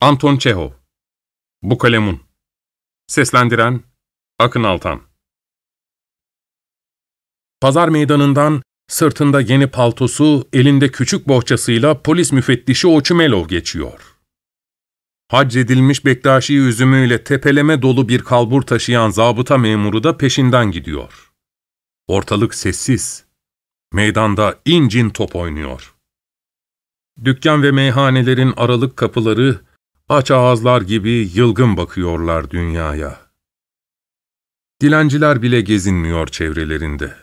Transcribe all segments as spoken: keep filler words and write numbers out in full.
Anton Çehov. Bukalemun. Seslendiren Akın Altan. Pazar meydanından sırtında yeni paltosu, elinde küçük bohçasıyla polis müfettişi Oçumelov geçiyor. Haccedilmiş Bektaşi üzümüyle tepeleme dolu bir kalbur taşıyan zabıta memuru da peşinden gidiyor. Ortalık sessiz. Meydanda incin top oynuyor. Dükkan ve meyhanelerin aralık kapıları aç ağızlar gibi yılgın bakıyorlar dünyaya. Dilenciler bile gezinmiyor çevrelerinde.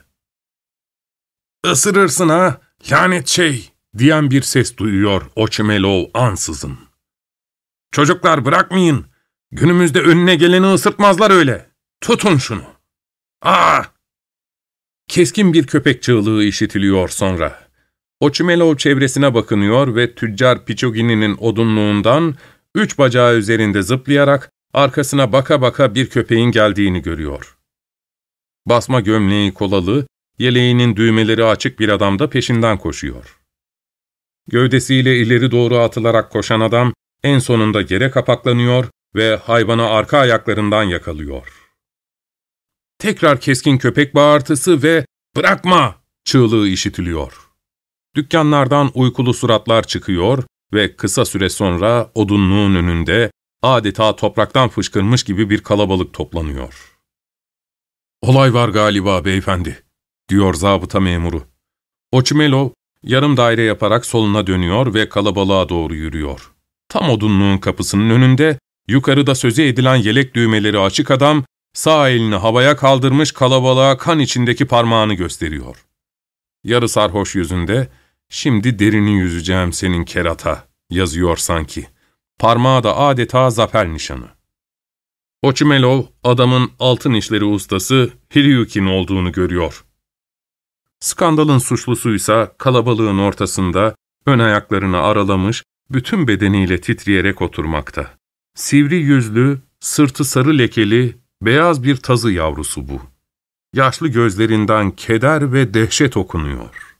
"Isırırsın ha, lanet şey!" diyen bir ses duyuyor Oçumelov ansızın. "Çocuklar bırakmayın, günümüzde önüne geleni ısırtmazlar öyle. Tutun şunu." "Aa!" Keskin bir köpek çığlığı işitiliyor sonra. Oçumelov çevresine bakınıyor ve tüccar Piçogini'nin odunluğundan üç bacağı üzerinde zıplayarak arkasına baka baka bir köpeğin geldiğini görüyor. Basma gömleği kolalı, yeleğinin düğmeleri açık bir adam da peşinden koşuyor. Gövdesiyle ileri doğru atılarak koşan adam en sonunda yere kapaklanıyor ve hayvanı arka ayaklarından yakalıyor. Tekrar keskin köpek bağırtısı ve "Bırakma!" çığlığı işitiliyor. Dükkanlardan uykulu suratlar çıkıyor ve kısa süre sonra odunluğun önünde adeta topraktan fışkırmış gibi bir kalabalık toplanıyor. "Olay var galiba beyefendi," diyor zabıta memuru. Oçumelov yarım daire yaparak soluna dönüyor ve kalabalığa doğru yürüyor. Tam odunluğun kapısının önünde yukarıda sözü edilen yelek düğmeleri açık adam sağ elini havaya kaldırmış kalabalığa kan içindeki parmağını gösteriyor. Yarı sarhoş yüzünde "Şimdi derini yüzeceğim senin kerata" yazıyor sanki. Parmağı da adeta zafer nişanı. Oçumelov adamın altın işleri ustası Hiryukin olduğunu görüyor. Skandalın suçlusuysa kalabalığın ortasında ön ayaklarını aralamış, bütün bedeniyle titreyerek oturmakta. Sivri yüzlü, sırtı sarı lekeli, beyaz bir tazı yavrusu bu. Yaşlı gözlerinden keder ve dehşet okunuyor.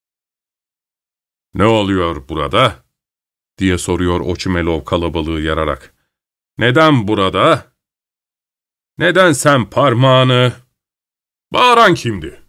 "Ne oluyor burada?" diye soruyor Oçumelov kalabalığı yararak. "Neden burada? Neden sen parmağını?" "Bağıran kimdi?"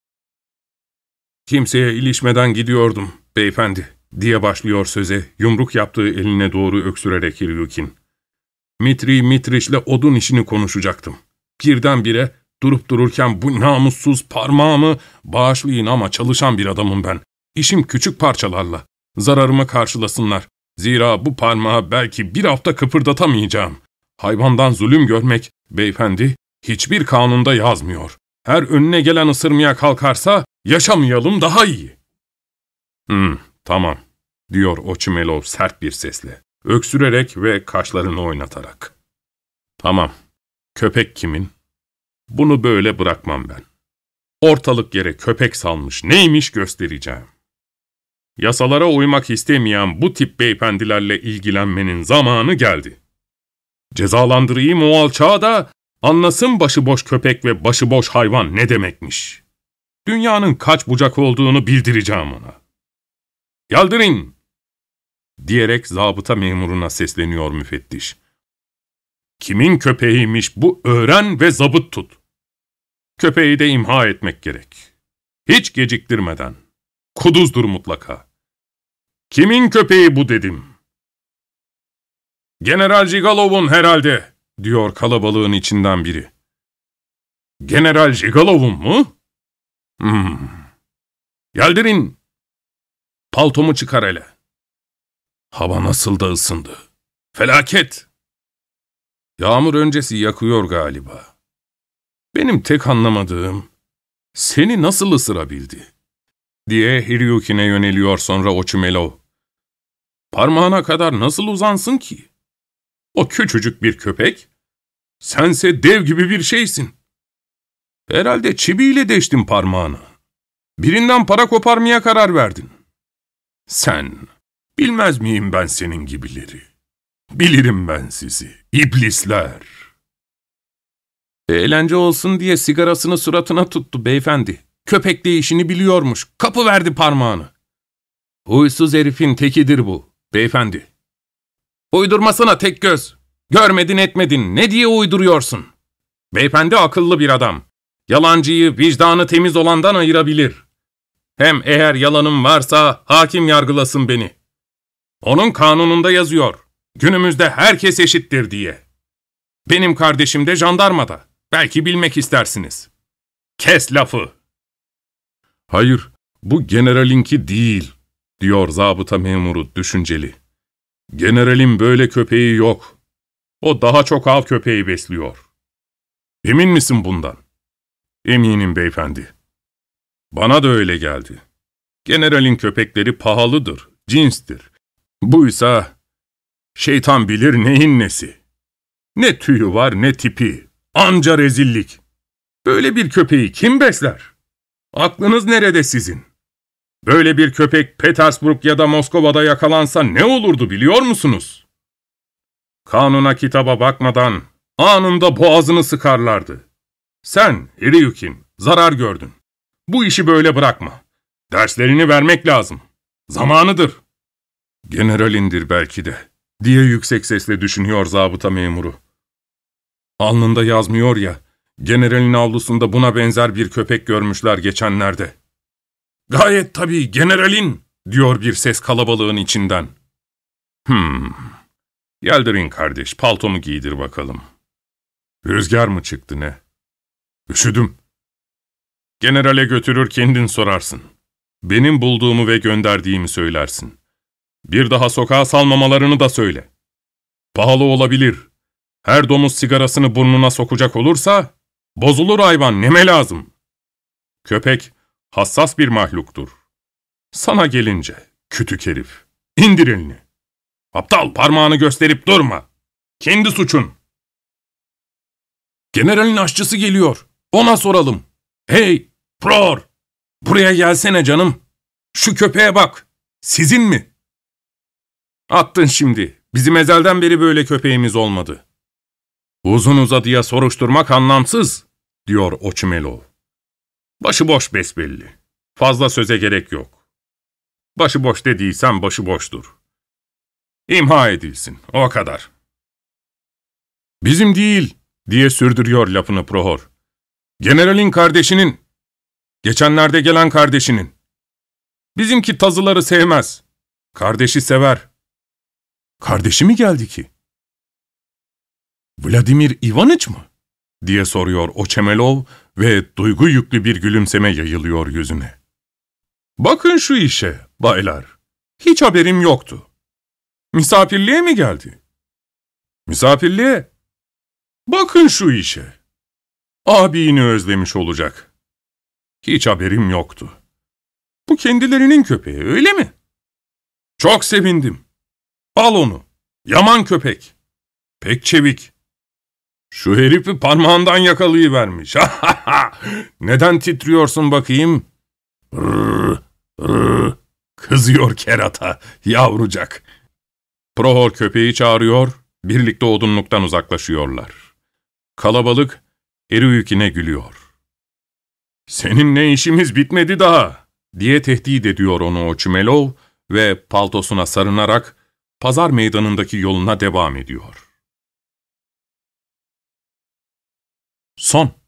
"Kimseye ilişmeden gidiyordum beyefendi," diye başlıyor söze, yumruk yaptığı eline doğru öksürerek Hiryukin. "Mitri Mitriç'le odun işini konuşacaktım. Birdenbire durup dururken bu namussuz parmağımı bağışlayın ama çalışan bir adamım ben. İşim küçük parçalarla. Zararımı karşılasınlar. Zira bu parmağı belki bir hafta kıpırdatamayacağım. Hayvandan zulüm görmek, beyefendi, hiçbir kanunda yazmıyor. Her önüne gelen ısırmaya kalkarsa yaşamayalım daha iyi." "Hmm, tamam," diyor Oçumelov sert bir sesle, öksürerek ve kaşlarını oynatarak. "Tamam, köpek kimin? Bunu böyle bırakmam ben. Ortalık yere köpek salmış neymiş göstereceğim. Yasalara uymak istemeyen bu tip beyefendilerle ilgilenmenin zamanı geldi. Cezalandırayım o alçağı da anlasın başıboş köpek ve başıboş hayvan ne demekmiş. Dünyanın kaç bucak olduğunu bildireceğim ona. Yaldirin!" diyerek zabıta memuruna sesleniyor müfettiş. "Kimin köpeğiymiş bu öğren ve zabıt tut. Köpeği de imha etmek gerek. Hiç geciktirmeden. Kuduzdur mutlaka. Kimin köpeği bu dedim." "General Jigalov'un herhalde," diyor kalabalığın içinden biri. "General Jigalov'un mu? Hmm. Yaldirin, paltomu çıkar hele. Hava nasıl da ısındı. Felaket. Yağmur öncesi yakıyor galiba. Benim tek anlamadığım, seni nasıl ısırabildi?" diye Hiryukin'e yöneliyor sonra Oçumelov. "Parmağına kadar nasıl uzansın ki? O küçücük bir köpek, sense dev gibi bir şeysin. Herhalde çiviyle deştin parmağını. Birinden para koparmaya karar verdin. Sen, bilmez miyim ben senin gibileri? Bilirim ben sizi, iblisler." "Eğlence olsun diye sigarasını suratına tuttu beyefendi. Köpek de işini biliyormuş, kapıverdi parmağını. Huysuz herifin tekidir bu, beyefendi." Uydurmasana tek göz. Görmedin etmedin, ne diye uyduruyorsun? Beyefendi akıllı bir adam. Yalancıyı vicdanı temiz olandan ayırabilir. Hem eğer yalanım varsa hakim yargılasın beni. Onun kanununda yazıyor. Günümüzde herkes eşittir diye. Benim kardeşim de jandarmada. Belki bilmek istersiniz. Kes lafı. Hayır, bu generalinki değil, diyor zabıta memuru düşünceli. Generalin böyle köpeği yok. O daha çok av köpeği besliyor. Emin misin bundan? Eminim beyefendi. Bana da öyle geldi. Generalin köpekleri pahalıdır, cinstir. Buysa şeytan bilir neyin nesi. Ne tüyü var ne tipi. Anca rezillik. Böyle bir köpeği kim besler? Aklınız nerede sizin? Böyle bir köpek Petersburg ya da Moskova'da yakalansa ne olurdu biliyor musunuz? Kanuna kitaba bakmadan anında boğazını sıkarlardı. Sen Hiryukin zarar gördün. Bu işi böyle bırakma. Derslerini vermek lazım. Zamanıdır. Generalindir belki de, diye yüksek sesle düşünüyor zabıta memuru. Alnında yazmıyor ya, generalin avlusunda buna benzer bir köpek görmüşler geçenlerde. Gayet tabii generalin, diyor bir ses kalabalığın içinden. Hmm, Yeldirin kardeş, paltomu giydir bakalım. Rüzgar mı çıktı ne? Üşüdüm. Generale götürür kendin sorarsın. Benim bulduğumu ve gönderdiğimi söylersin. Bir daha sokağa salmamalarını da söyle. Pahalı olabilir. Her domuz sigarasını burnuna sokacak olursa, bozulur hayvan, neme lazım. Köpek, hassas bir mahluktur. Sana gelince, kütük herif, indir elini. Aptal, parmağını gösterip durma. Kendi suçun. Generalin aşçısı geliyor. Ona soralım. Hey, Pror! Buraya gelsene canım. Şu köpeğe bak. Sizin mi? Attın şimdi. Bizim ezelden beri böyle köpeğimiz olmadı. Uzun uzadıya soruşturmak anlamsız, diyor Oçimelov. Başıboş besbelli. Fazla söze gerek yok. Başıboş dediysem başıboştur. İmha edilsin, o kadar. Bizim değil, diye sürdürüyor lafını Prohor. Generalin kardeşinin, geçenlerde gelen kardeşinin. Bizimki tazıları sevmez. Kardeşi sever. Kardeşi mi geldi ki? Vladimir Ivaniç mı? Diye soruyor Oçemelov ve duygu yüklü bir gülümseme yayılıyor yüzüne. Bakın şu işe, baylar. Hiç haberim yoktu. Misafirliğe mi geldi? Misafirliğe? Bakın şu işe. Abini özlemiş olacak. Hiç haberim yoktu. Bu kendilerinin köpeği, öyle mi? Çok sevindim. Al onu. Yaman köpek. Pek çevik. Şu herifi parmağından yakalayıvermiş. Neden titriyorsun bakayım? Rrr, rrr. Kızıyor kerata, yavrucak. Prohor köpeği çağırıyor, birlikte odunluktan uzaklaşıyorlar. Kalabalık Hiryukin'e gülüyor. Seninle işimiz bitmedi daha, diye tehdit ediyor onu Oçimelov ve paltosuna sarınarak pazar meydanındaki yoluna devam ediyor. Son